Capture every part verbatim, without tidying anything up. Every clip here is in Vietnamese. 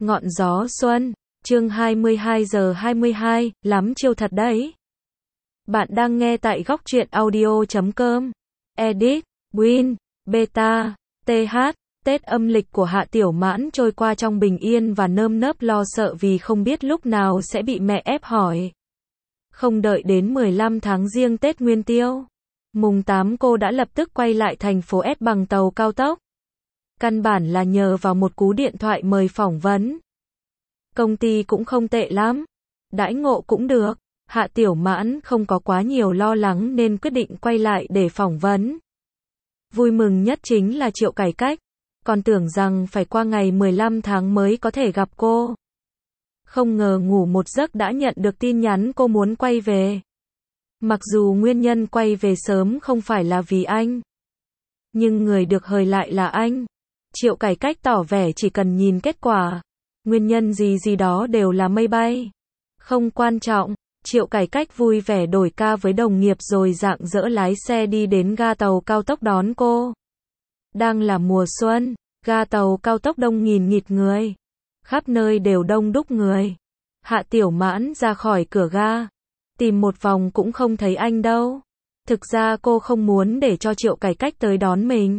Ngọn gió xuân, chương hai mươi hai giờ hai mươi hai, lắm chiêu thật đấy. Bạn đang nghe tại góc truyện audio chấm com. Edit, Win, Beta, tê hát. Tết âm lịch của Hạ Tiểu Mãn trôi qua trong bình yên và nơm nớp lo sợ vì không biết lúc nào sẽ bị mẹ ép hỏi. Không đợi đến mười lăm tháng Giêng Tết Nguyên Tiêu, mùng tám cô đã lập tức quay lại thành phố S bằng tàu cao tốc. Căn bản là nhờ vào một cú điện thoại mời phỏng vấn. Công ty cũng không tệ lắm, đãi ngộ cũng được. Hạ Tiểu Mãn không có quá nhiều lo lắng nên quyết định quay lại để phỏng vấn. Vui mừng nhất chính là Triệu Cải Cách, còn tưởng rằng phải qua ngày mười lăm tháng mới có thể gặp cô. Không ngờ ngủ một giấc đã nhận được tin nhắn cô muốn quay về. Mặc dù nguyên nhân quay về sớm không phải là vì anh, nhưng người được hời lại là anh. Triệu Cải Cách tỏ vẻ chỉ cần nhìn kết quả, nguyên nhân gì gì đó đều là mây bay. Không quan trọng. Triệu Cải Cách vui vẻ đổi ca với đồng nghiệp rồi rạng rỡ lái xe đi đến ga tàu cao tốc đón cô. Đang là mùa xuân, ga tàu cao tốc đông nghìn nghịt người. Khắp nơi đều đông đúc người. Hạ Tiểu Mãn ra khỏi cửa ga, tìm một vòng cũng không thấy anh đâu. Thực ra cô không muốn để cho Triệu Cải Cách tới đón mình.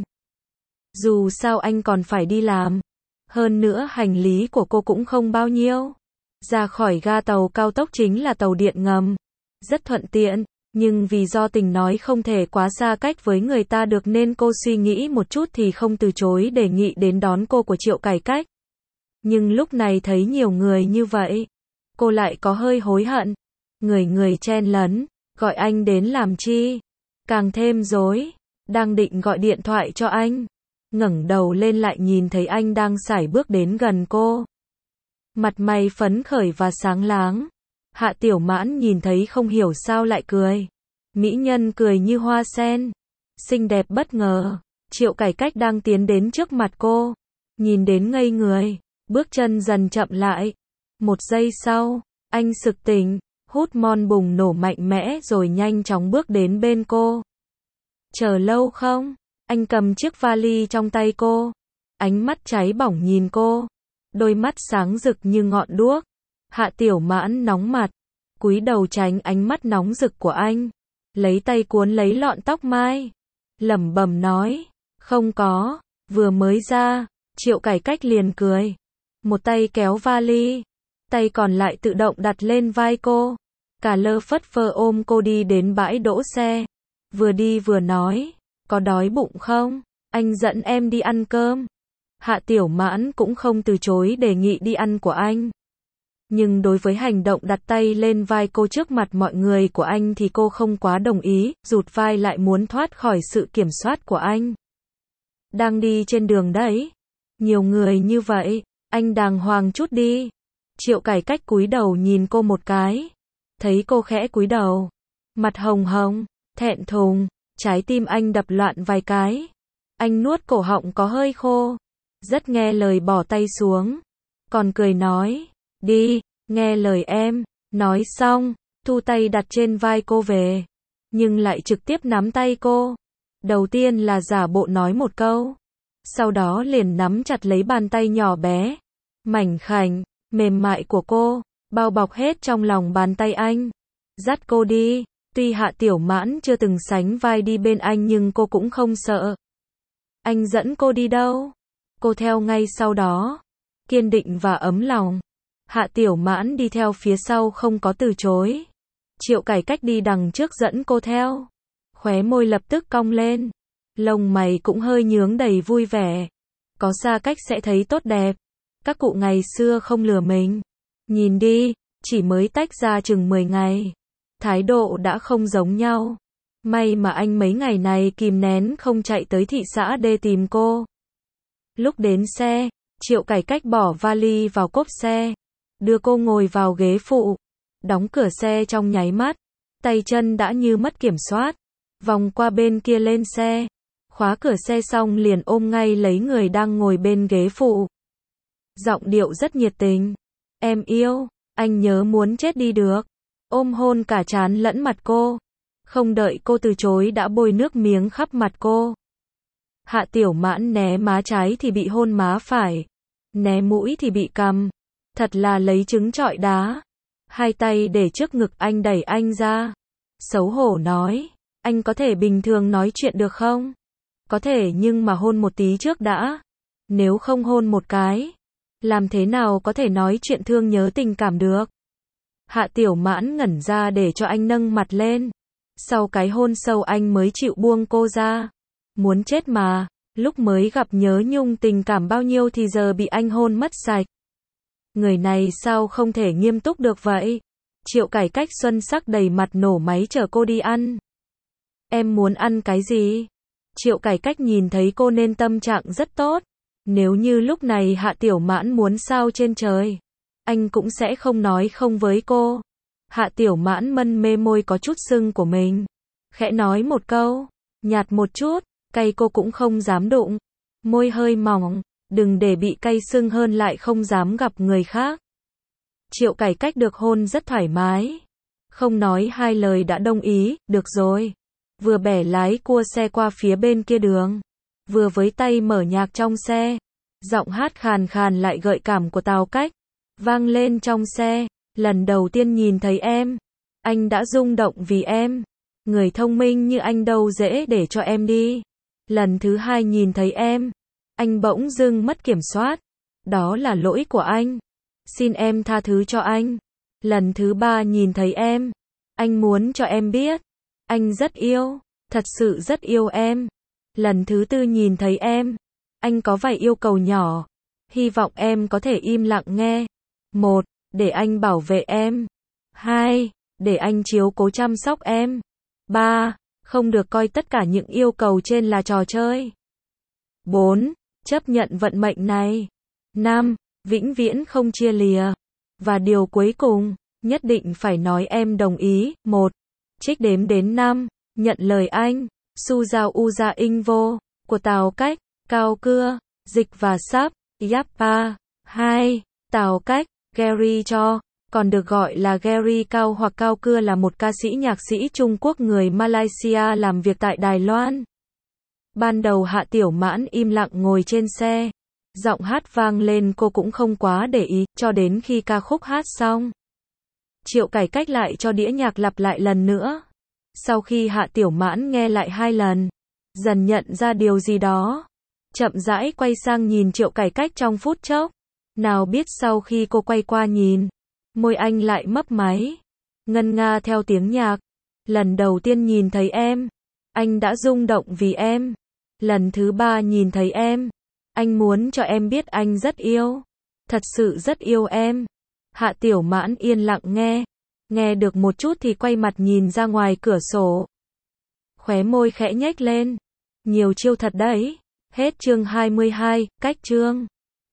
Dù sao anh còn phải đi làm. Hơn nữa hành lý của cô cũng không bao nhiêu. Ra khỏi ga tàu cao tốc chính là tàu điện ngầm. Rất thuận tiện, nhưng vì do tình nói không thể quá xa cách với người ta được nên cô suy nghĩ một chút thì không từ chối đề nghị đến đón cô của Triệu Cải Cách. Nhưng lúc này thấy nhiều người như vậy, cô lại có hơi hối hận. Người người chen lấn, gọi anh đến làm chi? Càng thêm rối. Đang định gọi điện thoại cho anh, ngẩng đầu lên lại nhìn thấy anh đang sải bước đến gần cô. Mặt mày phấn khởi và sáng láng. Hạ Tiểu Mãn nhìn thấy không hiểu sao lại cười. Mỹ nhân cười như hoa sen, xinh đẹp bất ngờ. Triệu Cải Cách đang tiến đến trước mặt cô, nhìn đến ngây người, bước chân dần chậm lại. Một giây sau, anh sực tỉnh, hút mon bùng nổ mạnh mẽ rồi nhanh chóng bước đến bên cô. Chờ lâu không? Anh cầm chiếc vali trong tay cô, ánh mắt cháy bỏng nhìn cô, đôi mắt sáng rực như ngọn đuốc. Hạ Tiểu Mãn nóng mặt, cúi đầu tránh ánh mắt nóng rực của anh, lấy tay cuốn lấy lọn tóc mai, lẩm bẩm nói, không có. Vừa mới ra, Triệu Cải Cách liền cười, một tay kéo vali, tay còn lại tự động đặt lên vai cô, cả lơ phất phơ ôm cô đi đến bãi đỗ xe, vừa đi vừa nói, có đói bụng không? Anh dẫn em đi ăn cơm. Hạ Tiểu Mãn cũng không từ chối đề nghị đi ăn của anh. Nhưng đối với hành động đặt tay lên vai cô trước mặt mọi người của anh thì cô không quá đồng ý, rụt vai lại muốn thoát khỏi sự kiểm soát của anh. Đang đi trên đường đấy, nhiều người như vậy, anh đàng hoàng chút đi. Triệu Cải Cách cúi đầu nhìn cô một cái, thấy cô khẽ cúi đầu, mặt hồng hồng, thẹn thùng, trái tim anh đập loạn vài cái. Anh nuốt cổ họng có hơi khô, rất nghe lời bỏ tay xuống, còn cười nói, đi, nghe lời em. Nói xong, thu tay đặt trên vai cô về, nhưng lại trực tiếp nắm tay cô. Đầu tiên là giả bộ nói một câu, sau đó liền nắm chặt lấy bàn tay nhỏ bé, mảnh khảnh, mềm mại của cô, bao bọc hết trong lòng bàn tay anh, dắt cô đi. Tuy Hạ Tiểu Mãn chưa từng sánh vai đi bên anh nhưng cô cũng không sợ. Anh dẫn cô đi đâu? Cô theo ngay sau đó, kiên định và ấm lòng. Hạ Tiểu Mãn đi theo phía sau không có từ chối. Triệu Cải Cách đi đằng trước dẫn cô theo. Khóe môi lập tức cong lên, lông mày cũng hơi nhướng đầy vui vẻ. Có xa cách sẽ thấy tốt đẹp. Các cụ ngày xưa không lừa mình. Nhìn đi, chỉ mới tách ra chừng mười ngày, thái độ đã không giống nhau. May mà anh mấy ngày này kìm nén không chạy tới thị xã D tìm cô. Lúc đến xe, Triệu Cải Cách bỏ vali vào cốp xe, đưa cô ngồi vào ghế phụ, đóng cửa xe trong nháy mắt, tay chân đã như mất kiểm soát, vòng qua bên kia lên xe, khóa cửa xe xong liền ôm ngay lấy người đang ngồi bên ghế phụ. Giọng điệu rất nhiệt tình, em yêu, anh nhớ muốn chết đi được. Ôm hôn cả trán lẫn mặt cô, không đợi cô từ chối đã bôi nước miếng khắp mặt cô. Hạ Tiểu Mãn né má trái thì bị hôn má phải, né mũi thì bị cầm. Thật là lấy trứng trọi đá. Hai tay để trước ngực anh đẩy anh ra. Xấu hổ nói, anh có thể bình thường nói chuyện được không? Có thể nhưng mà hôn một tí trước đã. Nếu không hôn một cái, làm thế nào có thể nói chuyện thương nhớ tình cảm được? Hạ Tiểu Mãn ngẩn ra để cho anh nâng mặt lên. Sau cái hôn sâu anh mới chịu buông cô ra. Muốn chết mà, lúc mới gặp nhớ nhung tình cảm bao nhiêu thì giờ bị anh hôn mất sạch. Người này sao không thể nghiêm túc được vậy? Triệu Cải Cách xuân sắc đầy mặt nổ máy chở cô đi ăn. Em muốn ăn cái gì? Triệu Cải Cách nhìn thấy cô nên tâm trạng rất tốt. Nếu như lúc này Hạ Tiểu Mãn muốn sao trên trời, anh cũng sẽ không nói không với cô. Hạ Tiểu Mãn mân mê môi có chút sưng của mình. Khẽ nói một câu, nhạt một chút, cay cô cũng không dám đụng. Môi hơi mỏng, đừng để bị cay sưng hơn lại không dám gặp người khác. Triệu Cải Cách được hôn rất thoải mái. Không nói hai lời đã đồng ý, được rồi. Vừa bẻ lái cua xe qua phía bên kia đường, vừa với tay mở nhạc trong xe. Giọng hát khàn khàn lại gợi cảm của Tào Cách vang lên trong xe. Lần đầu tiên nhìn thấy em, anh đã rung động vì em. Người thông minh như anh đâu dễ để cho em đi. Lần thứ hai nhìn thấy em, anh bỗng dưng mất kiểm soát. Đó là lỗi của anh. Xin em tha thứ cho anh. Lần thứ ba nhìn thấy em, anh muốn cho em biết, anh rất yêu, thật sự rất yêu em. Lần thứ tư nhìn thấy em, anh có vài yêu cầu nhỏ. Hy vọng em có thể im lặng nghe. Một, để anh bảo vệ em. Hai, để anh chiếu cố chăm sóc em. Ba, không được coi tất cả những yêu cầu trên là trò chơi. Bốn, chấp nhận vận mệnh này. Năm, vĩnh viễn không chia lìa. Và điều cuối cùng, nhất định phải nói em đồng ý. Một, trích đếm đến năm, nhận lời anh. Su Giao U Gia In Vô, của Tào Cách, Cao Cưa, dịch và sắp, Yappa. Hai, Tào Cách, Gary Cho, còn được gọi là Gary Cao hoặc Cao Cưa là một ca sĩ nhạc sĩ Trung Quốc người Malaysia làm việc tại Đài Loan. Ban đầu Hạ Tiểu Mãn im lặng ngồi trên xe. Giọng hát vang lên cô cũng không quá để ý, cho đến khi ca khúc hát xong. Triệu Cải Cách lại cho đĩa nhạc lặp lại lần nữa. Sau khi Hạ Tiểu Mãn nghe lại hai lần, dần nhận ra điều gì đó. Chậm rãi quay sang nhìn Triệu Cải Cách trong phút chốc. Nào biết sau khi cô quay qua nhìn, môi anh lại mấp máy, ngân nga theo tiếng nhạc. Lần đầu tiên nhìn thấy em, anh đã rung động vì em. Lần thứ ba nhìn thấy em, anh muốn cho em biết anh rất yêu, thật sự rất yêu em. Hạ Tiểu Mãn yên lặng nghe, nghe được một chút thì quay mặt nhìn ra ngoài cửa sổ. Khóe môi khẽ nhếch lên, nhiều chiêu thật đấy. Hết chương hai mươi hai, cách chương.